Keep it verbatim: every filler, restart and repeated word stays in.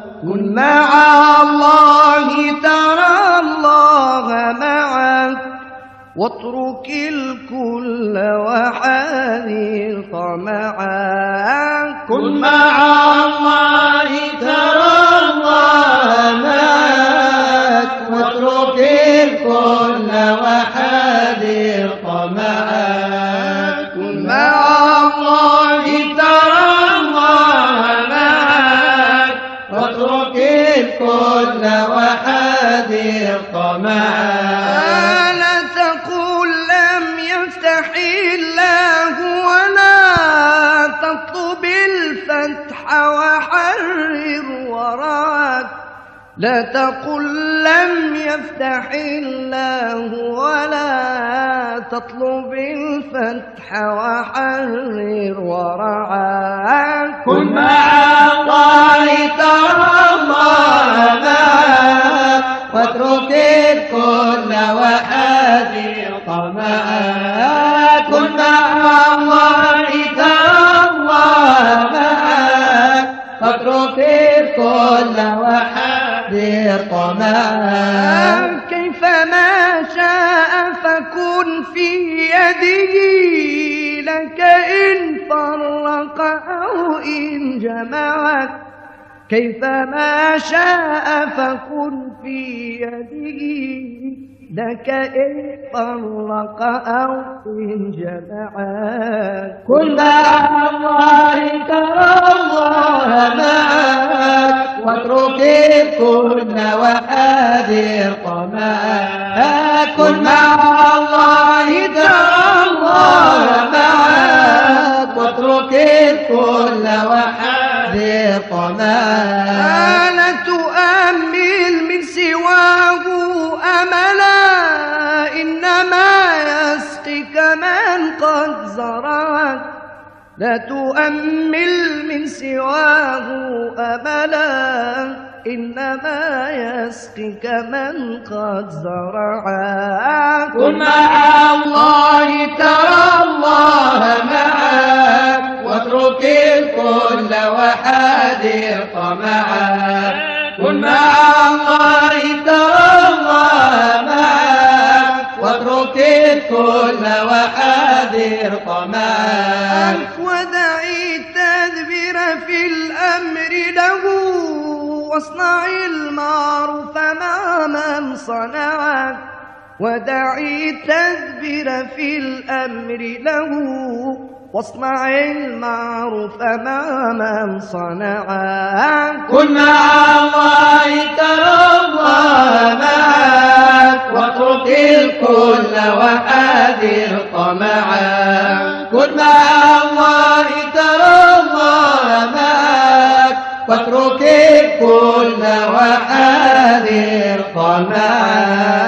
كن مع الله ترى الله معك، واترك الكل وحاذر طمعا. كن مع الله ترى الله معك، واترك الكل وحاذر طمعا. كن مع الله ترى الله معك، واترك الكل وحاذر طمعا. لا تقل لم يفتح الله ولا تطلب الفتح وحرر وراك. لا تقل لم يفتح الله ولا تطلب الفتح وحرر ورعاك. كن مع الله ترى الله معك، واترك الكل وحاذر طمعا. كن مع الله ترى الله معك، واترك الكل وحاذر طمعا. كيفما شاء فكن في يده لك إن فرق أو إن جمعك. كيفما شاء فكن في يده لك إن فرق أو إن جمعك. كن مع الله ترى الله معك، واترك الكل وحاذر طمعا. كن مع الله ترى الله معك، واترك الكل وحاذر طمعا. لا تؤمل من سواه أملا، إنما يسقيك من قد زرعك. لا تؤمل من سواه أملا، إنما يسقيك من قد زرعك. كن مع الله ترى الله معك، واترك الكل وحاذر طمعا. كن مع الله ترى الله معك، واترك الكل وحاذر طمعا. ودع التدبير في الأمر له، واصنع المعروف مع من صنعك. ودع التدبير في الأمر له، واصنع المعروف مع من صنعك. كن مع الله ترى الله معك، واترك الكل وحاذر طمعا. كن مع الله ترى الله معك، واترك الكل وحاذر طمعا.